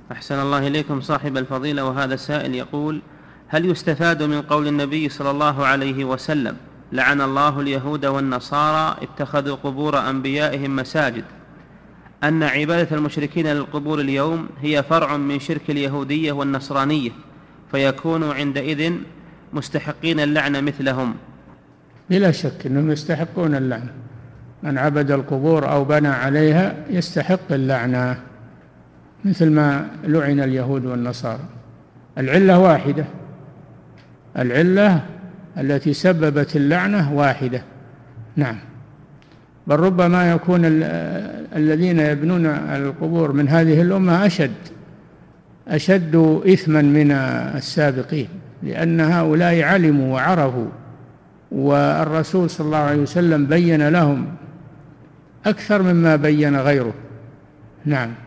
أحسن الله إليكم صاحب الفضيلة. وهذا السائل يقول: هل يستفاد من قول النبي صلى الله عليه وسلم: لعن الله اليهود والنصارى اتخذوا قبور أنبيائهم مساجد، أن عبادة المشركين للقبور اليوم هي فرع من شرك اليهودية والنصرانية، فيكونوا عندئذ مستحقين اللعنة مثلهم؟ بلا شك أنهم يستحقون اللعنة. من عبد القبور أو بنى عليها يستحق اللعنة مثل ما لعن اليهود والنصارى. العلة واحدة، العلة التي سببت اللعنة واحدة. نعم، بل ربما يكون الذين يبنون القبور من هذه الأمة أشد إثما من السابقين، لأن هؤلاء علموا وعرفوا، والرسول صلى الله عليه وسلم بين لهم أكثر مما بين غيره. نعم.